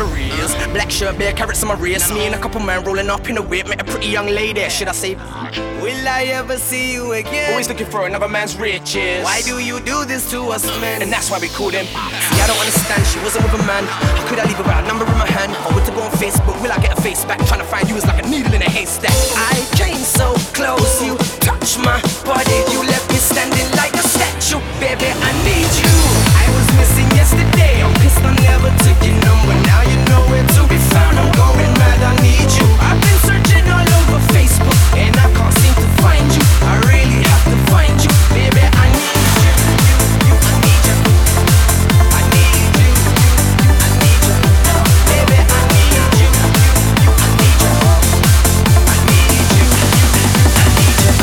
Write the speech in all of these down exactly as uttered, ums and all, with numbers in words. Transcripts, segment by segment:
memories. Black shirt, bare carrots on my wrist. Me and a couple men rolling up in a whip. Met a pretty young lady, should I say? Will I ever see you again? Always looking for another man's riches. Why do you do this to us men? And that's why we called him. See, I don't understand, she wasn't with a man. How could I leave her with a number in my hand? If I were to go on Facebook, will I get a face back? Trying to find you is like a needle in a haystack. I came so close, you touched my body. You left me standing like a statue. Baby, I need you. I was missing yesterday. I'm pissed I never took your number. Now you know where to be found. I'm going mad, I need you. I've been searching all over Facebook and I can't seem to find you. I really have to find you. Baby, I need you. You, you, I need you. I need you. I need you. Baby, I need you. You, I need you. I need you. I need you.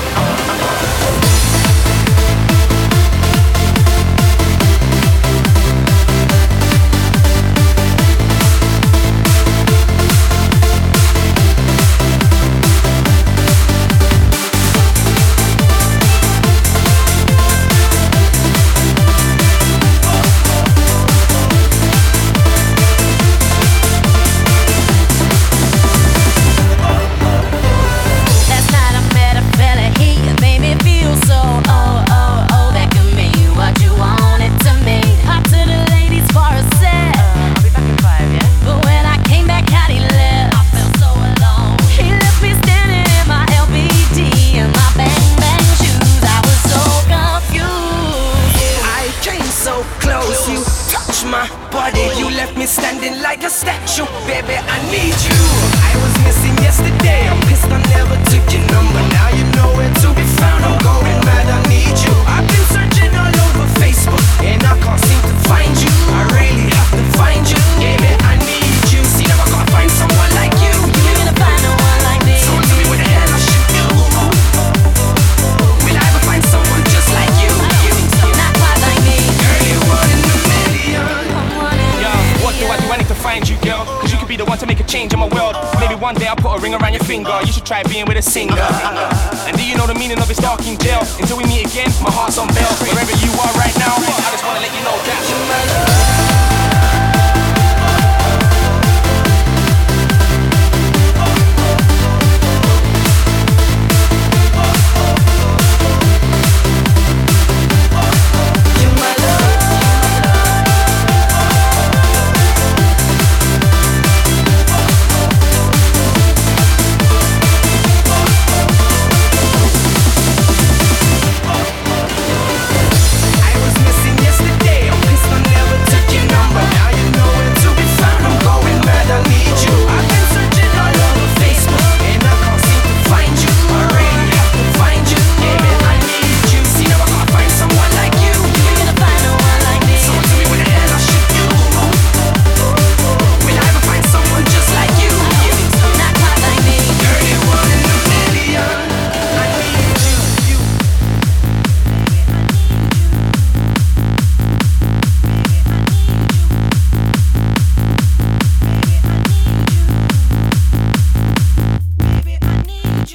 My body, you left me standing like a statue. Baby, I need you. I was missing yesterday. I'm pissed I never took your number. Now you know where to be found. I'm going mad, I need you. I've been searching all over Facebook and I can't seem to find you. I really have to find you. Baby, I need you. See, now I gotta find someone like you. You're gonna find no one like me. Someone tell me what the hell I should do. Will I ever find someone just like you? You, Not quite like me. girl, you're one in a million. What do I do? I need to find you, girl. Cause you could be the one to make a change in my world. Maybe one day I'll put a ring around your finger. You should try being with a singer. And do you know the meaning of this dark in jail? Until we meet again, my heart's on bail. Wherever you are right now, I just wanna let you know that you're my love.